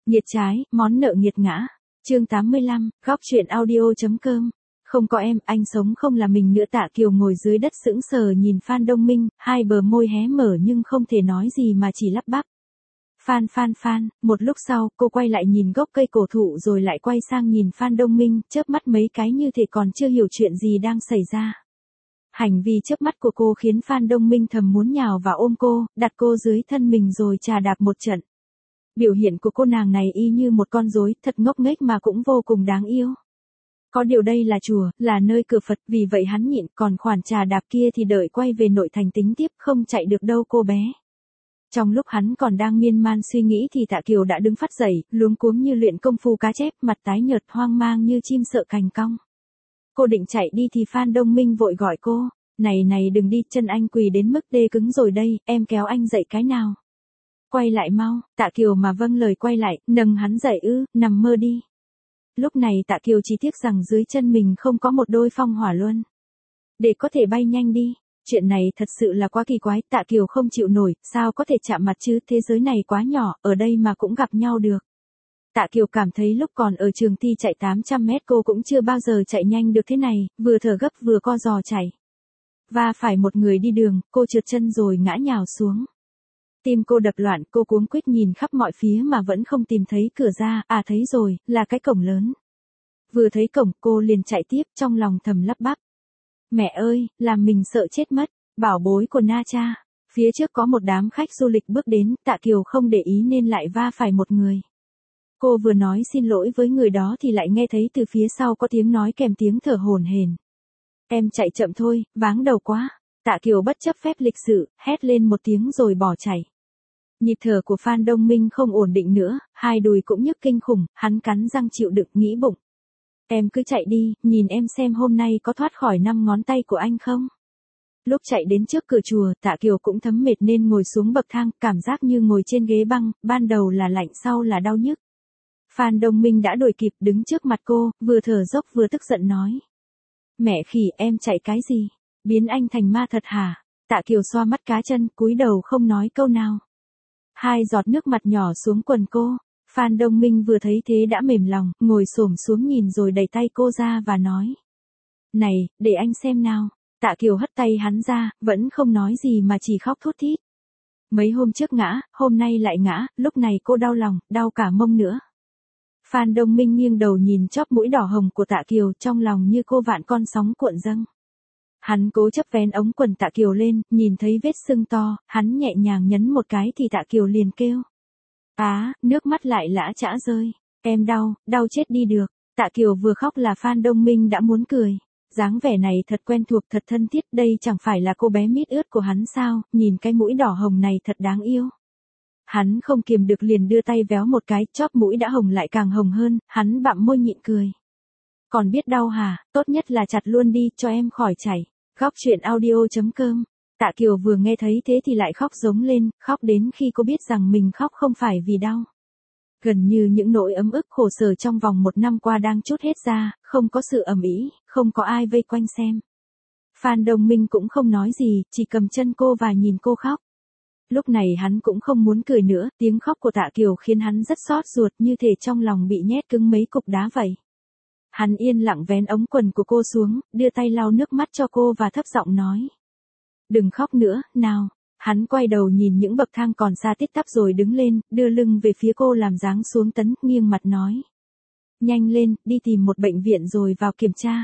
Nghiệt trái, món nợ nghiệt ngã. Chương 85, góc truyện audio.com. Không có em, anh sống không là mình nữa. Tạ Kiều ngồi dưới đất sững sờ nhìn Phan Đông Minh, hai bờ môi hé mở nhưng không thể nói gì mà chỉ lắp bắp. Phan, một lúc sau, cô quay lại nhìn gốc cây cổ thụ rồi lại quay sang nhìn Phan Đông Minh, chớp mắt mấy cái như thể còn chưa hiểu chuyện gì đang xảy ra. Hành vi chớp mắt của cô khiến Phan Đông Minh thầm muốn nhào vào ôm cô, đặt cô dưới thân mình rồi chà đạp một trận. Biểu hiện của cô nàng này y như một con rối, thật ngốc nghếch mà cũng vô cùng đáng yêu. Có điều đây là chùa, là nơi cửa Phật, vì vậy hắn nhịn, còn khoản trà đạp kia thì đợi quay về nội thành tính tiếp, không chạy được đâu cô bé. Trong lúc hắn còn đang miên man suy nghĩ thì Tạ Kiều đã đứng phát dậy, luống cuống như luyện công phu cá chép, mặt tái nhợt hoang mang như chim sợ cành cong. Cô định chạy đi thì Phan Đông Minh vội gọi cô, này đừng đi, chân anh quỳ đến mức đê cứng rồi đây, em kéo anh dậy cái nào. Quay lại mau, Tạ Kiều mà vâng lời quay lại, nâng hắn dậy nằm mơ đi. Lúc này Tạ Kiều chỉ tiếc rằng dưới chân mình không có một đôi phong hỏa luân. Để có thể bay nhanh đi, chuyện này thật sự là quá kỳ quái, Tạ Kiều không chịu nổi, sao có thể chạm mặt chứ, thế giới này quá nhỏ, ở đây mà cũng gặp nhau được. Tạ Kiều cảm thấy lúc còn ở trường thi chạy 800 mét cô cũng chưa bao giờ chạy nhanh được thế này, vừa thở gấp vừa co giò chạy. Và phải một người đi đường, cô trượt chân rồi ngã nhào xuống. Tim cô đập loạn, cô cuống quýt nhìn khắp mọi phía mà vẫn không tìm thấy cửa ra, thấy rồi, là cái cổng lớn. Vừa thấy cổng, cô liền chạy tiếp, trong lòng thầm lắp bắp. Mẹ ơi, làm mình sợ chết mất, bảo bối của Na Cha. Phía trước có một đám khách du lịch bước đến, Tạ Kiều không để ý nên lại va phải một người. Cô vừa nói xin lỗi với người đó thì lại nghe thấy từ phía sau có tiếng nói kèm tiếng thở hổn hển. Em chạy chậm thôi, váng đầu quá. Tạ Kiều bất chấp phép lịch sự, hét lên một tiếng rồi bỏ chạy. Nhịp thở của Phan Đông Minh không ổn định nữa, hai đùi cũng nhức kinh khủng, hắn cắn răng chịu đựng nghĩ bụng. Em cứ chạy đi, nhìn em xem hôm nay có thoát khỏi 5 ngón tay của anh không. Lúc chạy đến trước cửa chùa, Tạ Kiều cũng thấm mệt nên ngồi xuống bậc thang, cảm giác như ngồi trên ghế băng, ban đầu là lạnh sau là đau nhức. Phan Đông Minh đã đuổi kịp đứng trước mặt cô, vừa thở dốc vừa tức giận nói. Mẹ khỉ, em chạy cái gì? Biến anh thành ma thật hả? Tạ Kiều xoa mắt cá chân, cúi đầu không nói câu nào. Hai giọt nước mặt nhỏ xuống quần cô. Phan Đông Minh vừa thấy thế đã mềm lòng, ngồi xổm xuống nhìn rồi đẩy tay cô ra và nói. Này, để anh xem nào. Tạ Kiều hất tay hắn ra, vẫn không nói gì mà chỉ khóc thút thít. Mấy hôm trước ngã, hôm nay lại ngã, lúc này cô đau lòng, đau cả mông nữa. Phan Đông Minh nghiêng đầu nhìn chóp mũi đỏ hồng của Tạ Kiều, trong lòng như cô vạn con sóng cuộn dâng. Hắn cố chấp vén ống quần Tạ Kiều lên, nhìn thấy vết sưng to, hắn nhẹ nhàng nhấn một cái thì Tạ Kiều liền kêu. Nước mắt lại lã chã rơi. Em đau chết đi được. Tạ Kiều vừa khóc là Phan Đông Minh đã muốn cười. Dáng vẻ này thật quen thuộc, thật thân thiết, đây chẳng phải là cô bé mít ướt của hắn sao, nhìn cái mũi đỏ hồng này thật đáng yêu. Hắn không kiềm được liền đưa tay véo một cái, chóp mũi đã hồng lại càng hồng hơn, hắn bặm môi nhịn cười. Còn biết đau hả, tốt nhất là chặt luôn đi, cho em khỏi chảy. Góc truyện audio.com. Tạ Kiều vừa nghe thấy thế thì lại khóc giống lên, khóc đến khi cô biết rằng mình khóc không phải vì đau. Gần như những nỗi ấm ức khổ sở trong vòng 1 năm qua đang trút hết ra, không có sự ầm ĩ, không có ai vây quanh xem. Phan Đông Minh cũng không nói gì, chỉ cầm chân cô và nhìn cô khóc. Lúc này hắn cũng không muốn cười nữa, tiếng khóc của Tạ Kiều khiến hắn rất xót ruột, như thể trong lòng bị nhét cứng mấy cục đá vậy. Hắn yên lặng vén ống quần của cô xuống, đưa tay lau nước mắt cho cô và thấp giọng nói. Đừng khóc nữa, nào. Hắn quay đầu nhìn những bậc thang còn xa tít tắp rồi đứng lên, đưa lưng về phía cô làm dáng xuống tấn, nghiêng mặt nói. Nhanh lên, đi tìm một bệnh viện rồi vào kiểm tra.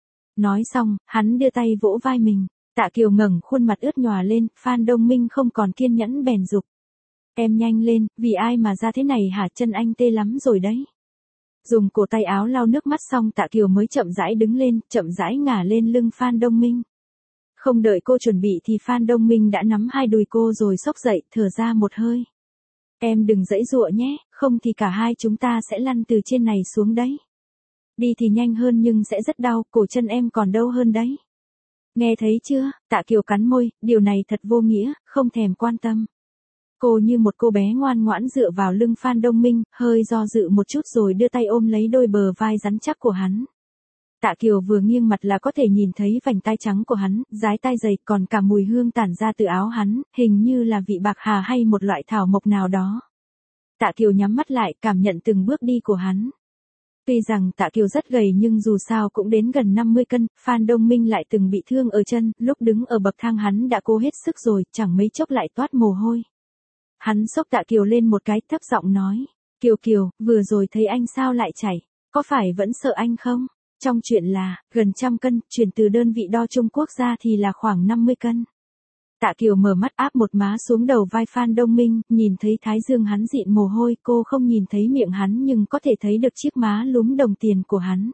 Nói xong, hắn đưa tay vỗ vai mình. Tạ Kiều ngẩng khuôn mặt ướt nhòa lên, Phan Đông Minh không còn kiên nhẫn bèn giục. Em nhanh lên, vì ai mà ra thế này hả, chân anh tê lắm rồi đấy. Dùng cổ tay áo lau nước mắt xong Tạ Kiều mới chậm rãi đứng lên, chậm rãi ngả lên lưng Phan Đông Minh. Không đợi cô chuẩn bị thì Phan Đông Minh đã nắm hai đùi cô rồi xốc dậy, thở ra một hơi. Em đừng giãy giụa nhé, không thì cả hai chúng ta sẽ lăn từ trên này xuống đấy. Đi thì nhanh hơn nhưng sẽ rất đau, cổ chân em còn đau hơn đấy. Nghe thấy chưa? Tạ Kiều cắn môi, điều này thật vô nghĩa, không thèm quan tâm. Cô như một cô bé ngoan ngoãn dựa vào lưng Phan Đông Minh, hơi do dự một chút rồi đưa tay ôm lấy đôi bờ vai rắn chắc của hắn. Tạ Kiều vừa nghiêng mặt là có thể nhìn thấy vành tai trắng của hắn, dái tai dày, còn cả mùi hương tản ra từ áo hắn, hình như là vị bạc hà hay một loại thảo mộc nào đó. Tạ Kiều nhắm mắt lại, cảm nhận từng bước đi của hắn. Tuy rằng Tạ Kiều rất gầy nhưng dù sao cũng đến gần 50 cân, Phan Đông Minh lại từng bị thương ở chân, lúc đứng ở bậc thang hắn đã cố hết sức rồi, chẳng mấy chốc lại toát mồ hôi. Hắn xốc Tạ Kiều lên một cái, thấp giọng nói, Kiều Kiều, vừa rồi thấy anh sao lại chảy, có phải vẫn sợ anh không? Trong chuyện là, gần 100 cân, chuyển từ đơn vị đo Trung Quốc ra thì là khoảng 50 cân. Tạ Kiều mở mắt áp một má xuống đầu vai Phan Đông Minh, nhìn thấy thái dương hắn dịn mồ hôi, cô không nhìn thấy miệng hắn nhưng có thể thấy được chiếc má lúm đồng tiền của hắn.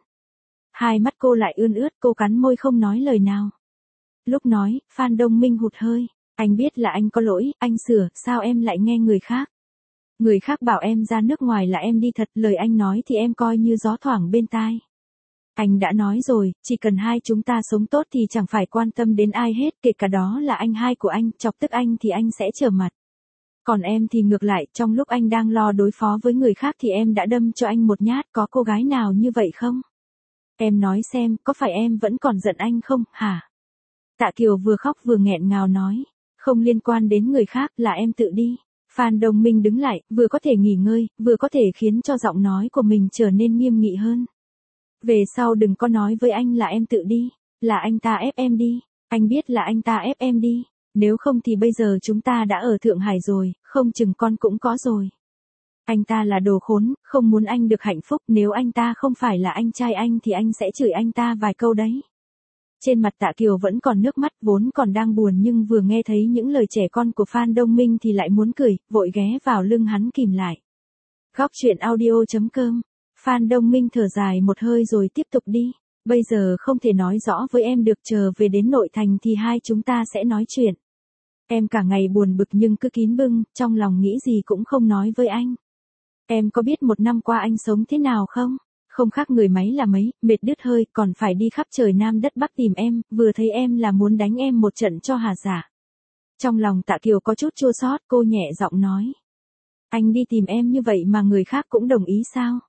Hai mắt cô lại ươn ướt, cô cắn môi không nói lời nào. Lúc nói, Phan Đông Minh hụt hơi, anh biết là anh có lỗi, anh sửa, sao em lại nghe người khác? Người khác bảo em ra nước ngoài là em đi thật, lời anh nói thì em coi như gió thoảng bên tai. Anh đã nói rồi, chỉ cần hai chúng ta sống tốt thì chẳng phải quan tâm đến ai hết, kể cả đó là anh hai của anh, chọc tức anh thì anh sẽ trở mặt. Còn em thì ngược lại, trong lúc anh đang lo đối phó với người khác thì em đã đâm cho anh một nhát, có cô gái nào như vậy không? Em nói xem, có phải em vẫn còn giận anh không, hả? Tạ Kiều vừa khóc vừa nghẹn ngào nói, không liên quan đến người khác, là em tự đi. Phan Đông Minh đứng lại, vừa có thể nghỉ ngơi, vừa có thể khiến cho giọng nói của mình trở nên nghiêm nghị hơn. Về sau đừng có nói với anh là em tự đi, là anh ta ép em đi, anh biết là anh ta ép em đi, nếu không thì bây giờ chúng ta đã ở Thượng Hải rồi, không chừng con cũng có rồi. Anh ta là đồ khốn, không muốn anh được hạnh phúc, nếu anh ta không phải là anh trai anh thì anh sẽ chửi anh ta vài câu đấy. Trên mặt Tạ Kiều vẫn còn nước mắt, vốn còn đang buồn nhưng vừa nghe thấy những lời trẻ con của Phan Đông Minh thì lại muốn cười, vội ghé vào lưng hắn kìm lại. Góc truyện audio.com. Phan Đông Minh thở dài một hơi rồi tiếp tục đi. Bây giờ không thể nói rõ với em được, chờ về đến nội thành thì hai chúng ta sẽ nói chuyện. Em cả ngày buồn bực nhưng cứ kín bưng, trong lòng nghĩ gì cũng không nói với anh. Em có biết 1 năm qua anh sống thế nào không? Không khác người máy là mấy, mệt đứt hơi, còn phải đi khắp trời Nam đất Bắc tìm em, vừa thấy em là muốn đánh em một trận cho hà giả. Trong lòng Tạ Kiều có chút chua xót, cô nhẹ giọng nói. Anh đi tìm em như vậy mà người khác cũng đồng ý sao?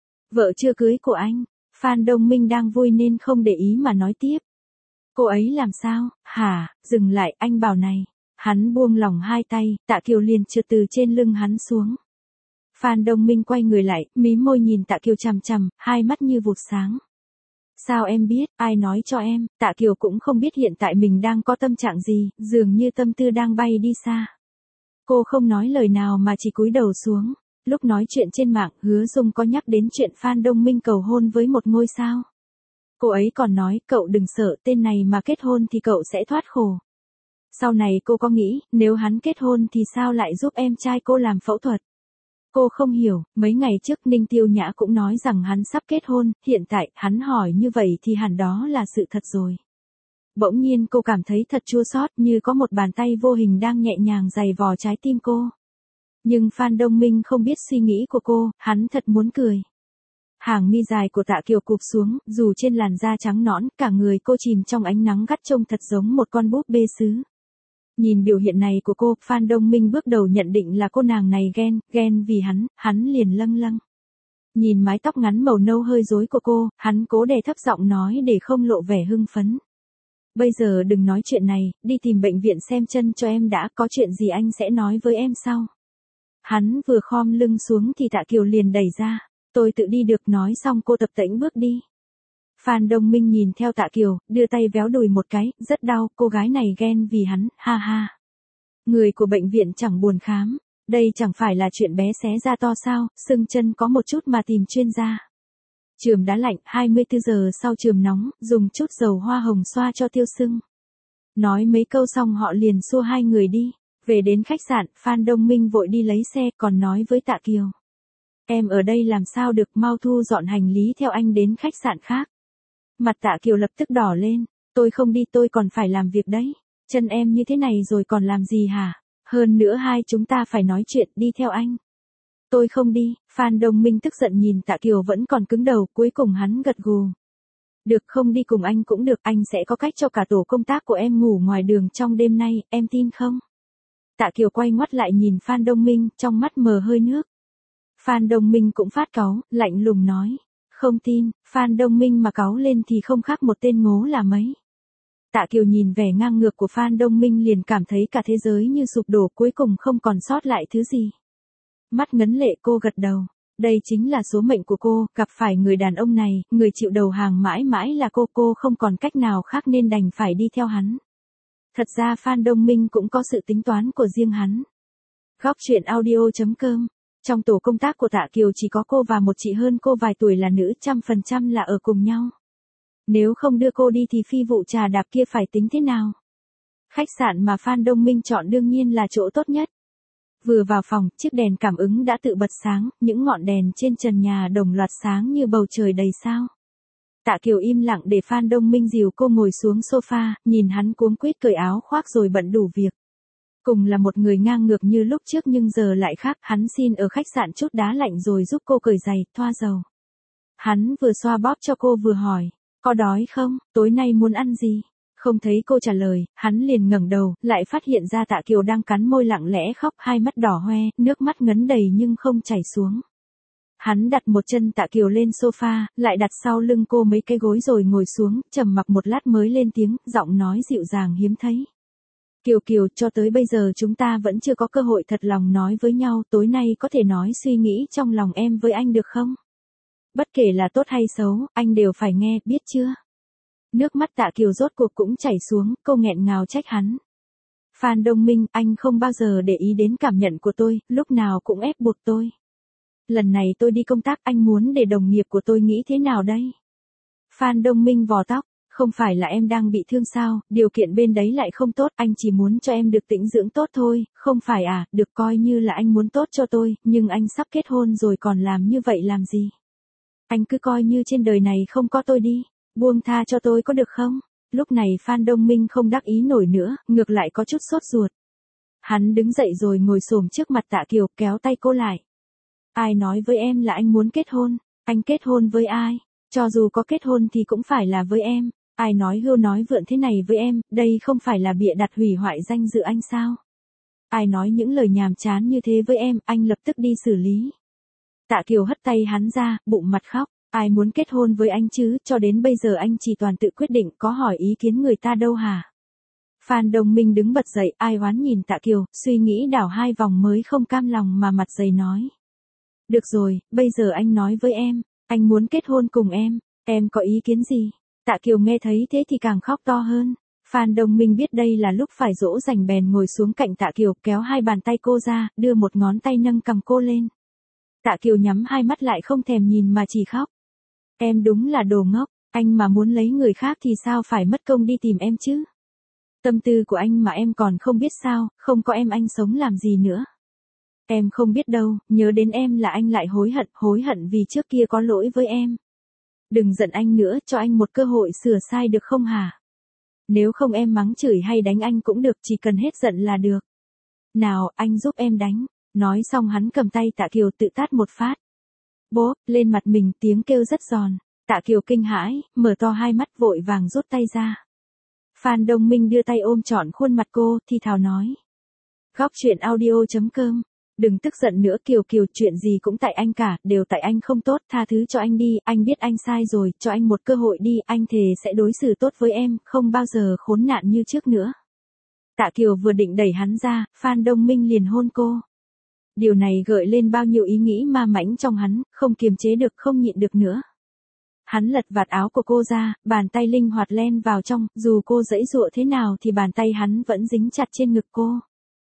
Vợ chưa cưới của anh, Phan Đông Minh đang vui nên không để ý mà nói tiếp. Cô ấy làm sao, hả, dừng lại, anh bảo này. Hắn buông lỏng hai tay, Tạ Kiều liền trượt từ trên lưng hắn xuống. Phan Đông Minh quay người lại, mím môi nhìn Tạ Kiều chằm chằm, hai mắt như vụt sáng. Sao em biết, ai nói cho em? Tạ Kiều cũng không biết hiện tại mình đang có tâm trạng gì, dường như tâm tư đang bay đi xa. Cô không nói lời nào mà chỉ cúi đầu xuống. Lúc nói chuyện trên mạng, Hứa Dung có nhắc đến chuyện Phan Đông Minh cầu hôn với một ngôi sao. Cô ấy còn nói, cậu đừng sợ, tên này mà kết hôn thì cậu sẽ thoát khổ. Sau này cô có nghĩ, nếu hắn kết hôn thì sao lại giúp em trai cô làm phẫu thuật? Cô không hiểu, mấy ngày trước Ninh Tiêu Nhã cũng nói rằng hắn sắp kết hôn, hiện tại hắn hỏi như vậy thì hẳn đó là sự thật rồi. Bỗng nhiên cô cảm thấy thật chua xót, như có một bàn tay vô hình đang nhẹ nhàng giày vò trái tim cô. Nhưng Phan Đông Minh không biết suy nghĩ của cô, hắn thật muốn cười. Hàng mi dài của Tạ Kiều cụp xuống, dù trên làn da trắng nõn, cả người cô chìm trong ánh nắng gắt trông thật giống một con búp bê sứ. Nhìn biểu hiện này của cô, Phan Đông Minh bước đầu nhận định là cô nàng này ghen vì hắn liền lâng lâng. Nhìn mái tóc ngắn màu nâu hơi rối của cô, hắn cố đè thấp giọng nói để không lộ vẻ hưng phấn. Bây giờ đừng nói chuyện này, đi tìm bệnh viện xem chân cho em đã, có chuyện gì anh sẽ nói với em sau. Hắn vừa khom lưng xuống thì Tạ Kiều liền đẩy ra. Tôi tự đi được, nói xong cô tập tễnh bước đi. Phan Đông Minh nhìn theo Tạ Kiều, đưa tay véo đùi một cái, rất đau, cô gái này ghen vì hắn, ha ha. Người của bệnh viện chẳng buồn khám, đây chẳng phải là chuyện bé xé ra to sao, sưng chân có một chút mà tìm chuyên gia. Chườm đá lạnh, 24 giờ sau chườm nóng, dùng chút dầu hoa hồng xoa cho tiêu sưng. Nói mấy câu xong họ liền xua hai người đi. Về đến khách sạn, Phan Đông Minh vội đi lấy xe, còn nói với Tạ Kiều. Em ở đây làm sao được, mau thu dọn hành lý theo anh đến khách sạn khác. Mặt Tạ Kiều lập tức đỏ lên, tôi không đi, tôi còn phải làm việc đấy. Chân em như thế này rồi còn làm gì hả? Hơn nữa hai chúng ta phải nói chuyện, đi theo anh. Tôi không đi, Phan Đông Minh tức giận nhìn Tạ Kiều vẫn còn cứng đầu, cuối cùng hắn gật gù. Được, không đi cùng anh cũng được, anh sẽ có cách cho cả tổ công tác của em ngủ ngoài đường trong đêm nay, em tin không? Tạ Kiều quay ngoắt lại nhìn Phan Đông Minh, trong mắt mờ hơi nước. Phan Đông Minh cũng phát cáu, lạnh lùng nói. Không tin, Phan Đông Minh mà cáu lên thì không khác một tên ngố là mấy. Tạ Kiều nhìn vẻ ngang ngược của Phan Đông Minh liền cảm thấy cả thế giới như sụp đổ, cuối cùng không còn sót lại thứ gì. Mắt ngấn lệ cô gật đầu. Đây chính là số mệnh của cô, gặp phải người đàn ông này, người chịu đầu hàng mãi mãi là cô không còn cách nào khác nên đành phải đi theo hắn. Thật ra Phan Đông Minh cũng có sự tính toán của riêng hắn. Góc truyện audio.com. Trong tổ công tác của Tạ Kiều chỉ có cô và một chị hơn cô vài tuổi là nữ, 100% là ở cùng nhau. Nếu không đưa cô đi thì phi vụ trà đạp kia phải tính thế nào? Khách sạn mà Phan Đông Minh chọn đương nhiên là chỗ tốt nhất. Vừa vào phòng, chiếc đèn cảm ứng đã tự bật sáng, những ngọn đèn trên trần nhà đồng loạt sáng như bầu trời đầy sao. Tạ Kiều im lặng để Phan Đông Minh dìu cô ngồi xuống sofa, nhìn hắn cuống quýt cởi áo khoác rồi bận đủ việc. Cùng là một người ngang ngược như lúc trước nhưng giờ lại khác, hắn xin ở khách sạn chút đá lạnh rồi giúp cô cởi giày, thoa dầu. Hắn vừa xoa bóp cho cô vừa hỏi, có đói không, tối nay muốn ăn gì? Không thấy cô trả lời, hắn liền ngẩng đầu, lại phát hiện ra Tạ Kiều đang cắn môi lặng lẽ khóc, hai mắt đỏ hoe, nước mắt ngấn đầy nhưng không chảy xuống. Hắn đặt một chân Tạ Kiều lên sofa, lại đặt sau lưng cô mấy cái gối rồi ngồi xuống, trầm mặc một lát mới lên tiếng, giọng nói dịu dàng hiếm thấy. Kiều, cho tới bây giờ chúng ta vẫn chưa có cơ hội thật lòng nói với nhau, tối nay có thể nói suy nghĩ trong lòng em với anh được không? Bất kể là tốt hay xấu, anh đều phải nghe, biết chưa? Nước mắt Tạ Kiều rốt cuộc cũng chảy xuống, cô nghẹn ngào trách hắn. Phan Đông Minh, anh không bao giờ để ý đến cảm nhận của tôi, lúc nào cũng ép buộc tôi. Lần này tôi đi công tác, anh muốn để đồng nghiệp của tôi nghĩ thế nào đây? Phan Đông Minh vò tóc, không phải là em đang bị thương sao, điều kiện bên đấy lại không tốt, anh chỉ muốn cho em được tĩnh dưỡng tốt thôi, không phải à, được coi như là anh muốn tốt cho tôi, nhưng anh sắp kết hôn rồi còn làm như vậy làm gì? Anh cứ coi như trên đời này không có tôi đi, buông tha cho tôi có được không? Lúc này Phan Đông Minh không đắc ý nổi nữa, ngược lại có chút sốt ruột. Hắn đứng dậy rồi ngồi xổm trước mặt Tạ Kiều, kéo tay cô lại. Ai nói với em là anh muốn kết hôn? Anh kết hôn với ai? Cho dù có kết hôn thì cũng phải là với em. Ai nói hưu nói vượn thế này với em, đây không phải là bịa đặt hủy hoại danh dự anh sao? Ai nói những lời nhàm chán như thế với em, anh lập tức đi xử lý. Tạ Kiều hất tay hắn ra, bụng mặt khóc. Ai muốn kết hôn với anh chứ, cho đến bây giờ anh chỉ toàn tự quyết định, có hỏi ý kiến người ta đâu hả? Phan Đông Minh đứng bật dậy, ai oán nhìn Tạ Kiều, suy nghĩ đảo hai vòng mới không cam lòng mà mặt dày nói. Được rồi, bây giờ anh nói với em, anh muốn kết hôn cùng em có ý kiến gì? Tạ Kiều nghe thấy thế thì càng khóc to hơn. Phan Đông Minh biết đây là lúc phải dỗ dành bèn ngồi xuống cạnh Tạ Kiều, kéo hai bàn tay cô ra, đưa một ngón tay nâng cằm cô lên. Tạ Kiều nhắm hai mắt lại không thèm nhìn mà chỉ khóc. Em đúng là đồ ngốc, anh mà muốn lấy người khác thì sao phải mất công đi tìm em chứ? Tâm tư của anh mà em còn không biết sao, không có em anh sống làm gì nữa? Em không biết đâu, nhớ đến em là anh lại hối hận vì trước kia có lỗi với em. Đừng giận anh nữa, cho anh một cơ hội sửa sai được không hả? Nếu không em mắng chửi hay đánh anh cũng được, chỉ cần hết giận là được. Nào, anh giúp em đánh. Nói xong hắn cầm tay Tạ Kiều tự tát một phát. Bốp, lên mặt mình, tiếng kêu rất giòn. Tạ Kiều kinh hãi, mở to hai mắt vội vàng rút tay ra. Phan Đông Minh đưa tay ôm trọn khuôn mặt cô, thì thào nói. Góc truyện audio.com. Đừng tức giận nữa Kiều, chuyện gì cũng tại anh cả, đều tại anh không tốt, tha thứ cho anh đi, anh biết anh sai rồi, cho anh một cơ hội đi, anh thề sẽ đối xử tốt với em, không bao giờ khốn nạn như trước nữa. Tạ Kiều vừa định đẩy hắn ra, Phan Đông Minh liền hôn cô. Điều này gợi lên bao nhiêu ý nghĩ ma mãnh trong hắn, không kiềm chế được, không nhịn được nữa. Hắn lật vạt áo của cô ra, bàn tay linh hoạt len vào trong, dù cô giãy giụa thế nào thì bàn tay hắn vẫn dính chặt trên ngực cô.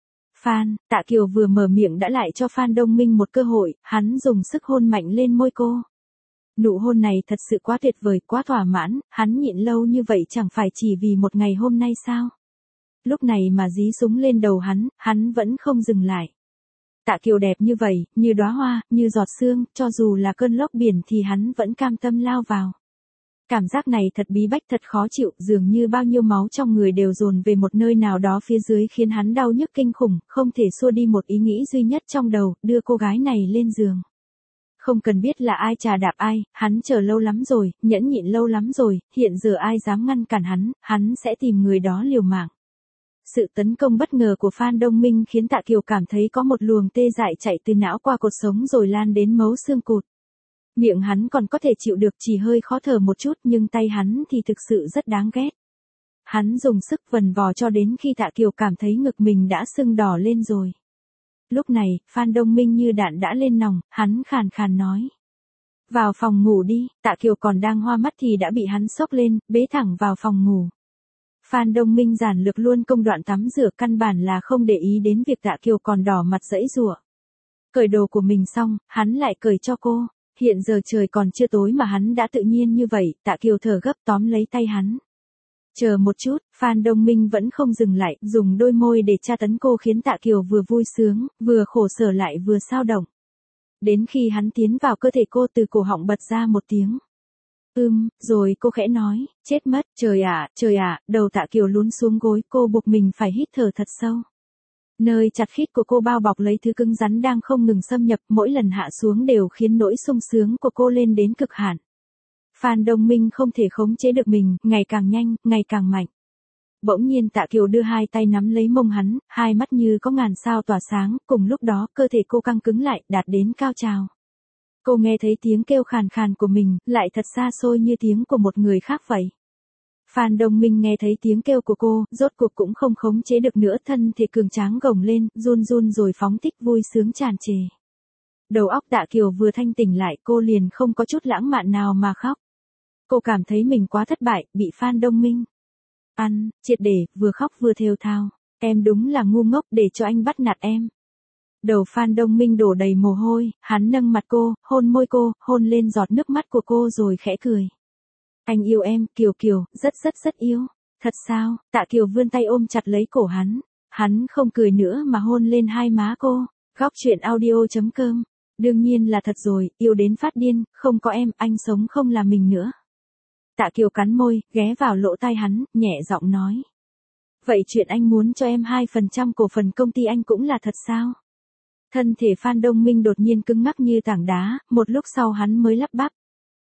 Tạ Kiều vừa mở miệng đã lại cho Phan Đông Minh một cơ hội, hắn dùng sức hôn mạnh lên môi cô. Nụ hôn này thật sự quá tuyệt vời, quá thỏa mãn, hắn nhịn lâu như vậy chẳng phải chỉ vì một ngày hôm nay sao? Lúc này mà dí súng lên đầu hắn vẫn không dừng lại. Tạ Kiều đẹp như vậy, như đóa hoa, như giọt sương, cho dù là cơn lốc biển thì hắn vẫn cam tâm lao vào. Cảm giác này thật bí bách, thật khó chịu, dường như bao nhiêu máu trong người đều dồn về một nơi nào đó phía dưới khiến hắn đau nhức kinh khủng, không thể xua đi một ý nghĩ duy nhất trong đầu, đưa cô gái này lên giường. Không cần biết là ai trà đạp ai, hắn chờ lâu lắm rồi, nhẫn nhịn lâu lắm rồi, hiện giờ ai dám ngăn cản hắn sẽ tìm người đó liều mạng. Sự tấn công bất ngờ của Phan Đông Minh khiến Tạ Kiều cảm thấy có một luồng tê dại chạy từ não qua cột sống rồi lan đến mấu xương cụt. Miệng hắn còn có thể chịu được, chỉ hơi khó thở một chút, nhưng tay hắn thì thực sự rất đáng ghét. Hắn dùng sức vần vò cho đến khi Tạ Kiều cảm thấy ngực mình đã sưng đỏ lên rồi. Lúc này, Phan Đông Minh như đạn đã lên nòng, hắn khàn khàn nói. Vào phòng ngủ đi, Tạ Kiều còn đang hoa mắt thì đã bị hắn xốc lên, bế thẳng vào phòng ngủ. Phan Đông Minh giản lược luôn công đoạn tắm rửa, căn bản là không để ý đến việc Tạ Kiều còn đỏ mặt giãy giụa. Cởi đồ của mình xong, hắn lại cởi cho cô. Hiện giờ trời còn chưa tối mà hắn đã tự nhiên như vậy, Tạ Kiều thở gấp tóm lấy tay hắn. Chờ một chút, Phan Đông Minh vẫn không dừng lại, dùng đôi môi để tra tấn cô khiến Tạ Kiều vừa vui sướng, vừa khổ sở lại vừa xao động. Đến khi hắn tiến vào cơ thể cô, từ cổ họng bật ra một tiếng. Rồi cô khẽ nói, chết mất, trời ạ, đầu Tạ Kiều lún xuống gối, cô buộc mình phải hít thở thật sâu. Nơi chặt khít của cô bao bọc lấy thứ cứng rắn đang không ngừng xâm nhập, mỗi lần hạ xuống đều khiến nỗi sung sướng của cô lên đến cực hạn. Phan Đông Minh không thể khống chế được mình, ngày càng nhanh, ngày càng mạnh. Bỗng nhiên Tạ Kiều đưa hai tay nắm lấy mông hắn, hai mắt như có ngàn sao tỏa sáng, cùng lúc đó cơ thể cô căng cứng lại, đạt đến cao trào. Cô nghe thấy tiếng kêu khàn khàn của mình, lại thật xa xôi như tiếng của một người khác vậy. Phan Đông Minh nghe thấy tiếng kêu của cô, rốt cuộc cũng không khống chế được nữa, thân thể cường tráng gồng lên, run run rồi phóng thích vui sướng tràn trề. Đầu óc Tạ Kiều vừa thanh tỉnh lại, cô liền không có chút lãng mạn nào mà khóc. Cô cảm thấy mình quá thất bại, bị Phan Đông Minh triệt để, vừa khóc vừa thều thào. Em đúng là ngu ngốc để cho anh bắt nạt em. Đầu Phan Đông Minh đổ đầy mồ hôi, hắn nâng mặt cô, hôn môi cô, hôn lên giọt nước mắt của cô rồi khẽ cười. Anh yêu em, Kiều Kiều, rất yêu. Thật sao? Tạ Kiều vươn tay ôm chặt lấy cổ hắn. Hắn không cười nữa mà hôn lên hai má cô. Góc truyện audio.com. Đương nhiên là thật rồi, yêu đến phát điên, không có em, anh sống không là mình nữa. Tạ Kiều cắn môi, ghé vào lỗ tai hắn, nhẹ giọng nói. Vậy chuyện anh muốn cho em 2% cổ phần công ty anh cũng là thật sao? Thân thể Phan Đông Minh đột nhiên cứng ngắc như tảng đá, một lúc sau hắn mới lắp bắp.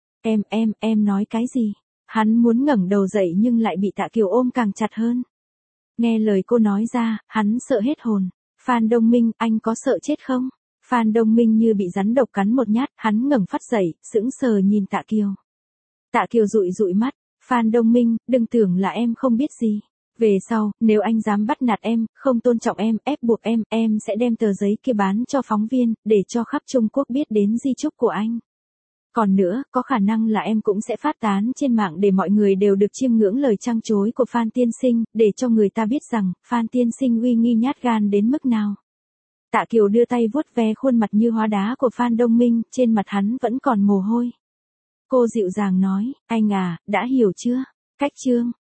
Em nói cái gì? Hắn muốn ngẩng đầu dậy nhưng lại bị Tạ Kiều ôm càng chặt hơn. Nghe lời cô nói ra, hắn sợ hết hồn. Phan Đông Minh, anh có sợ chết không? Phan Đông Minh như bị rắn độc cắn một nhát, hắn ngẩng phát dậy, sững sờ nhìn Tạ Kiều. Tạ Kiều dụi mắt, Phan Đông Minh, đừng tưởng là em không biết gì. Về sau, nếu anh dám bắt nạt em, không tôn trọng em, ép buộc em sẽ đem tờ giấy kia bán cho phóng viên, để cho khắp Trung Quốc biết đến di chúc của anh. Còn nữa, có khả năng là em cũng sẽ phát tán trên mạng để mọi người đều được chiêm ngưỡng lời trăng trối của Phan tiên sinh, để cho người ta biết rằng, Phan tiên sinh uy nghi nhát gan đến mức nào. Tạ Kiều đưa tay vuốt ve khuôn mặt như hóa đá của Phan Đông Minh, trên mặt hắn vẫn còn mồ hôi. Cô dịu dàng nói, anh à, đã hiểu chưa? Cách chương